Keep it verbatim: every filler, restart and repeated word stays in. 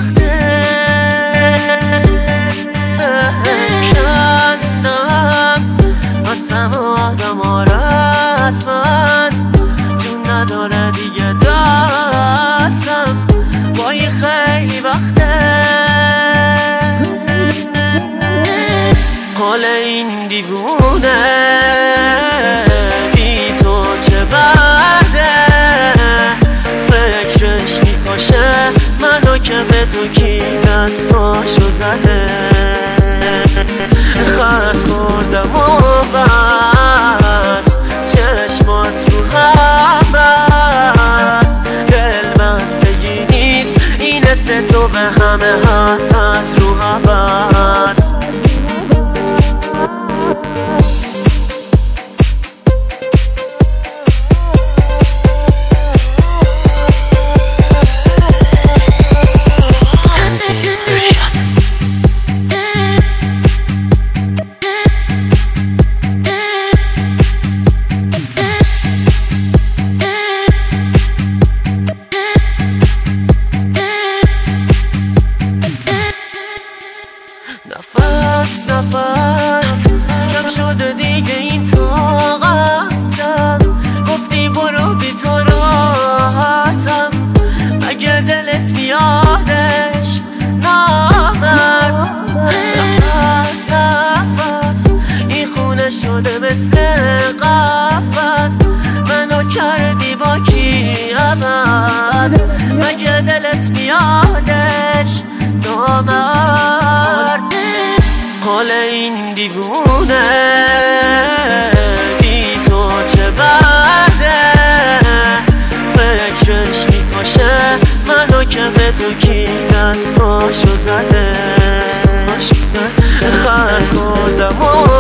وقته کندم بستم آدم ها رسمن جون نداره دیگه دستم وای خیلی وقته حال این دیوونه بی تو چه بده فکرش میکشه منو که به تو کی دستاشو زده خط خوردم و بس چشمات رو هم بس دل بستگی نیست این حس تو به همه هست از رو هست نفس نفس کم شده دیگه این طاقتم گفتی برو بی تو راحتم مگه دلت میادش نامرد نفس نفس این خونه شده مثل قفس منو کردی با کی عوض مگه دلت میادش نامرد حال این دیوونه بی تو چه بده فکرش میکشه منو که به تو کی دستاشو زده خط خوردم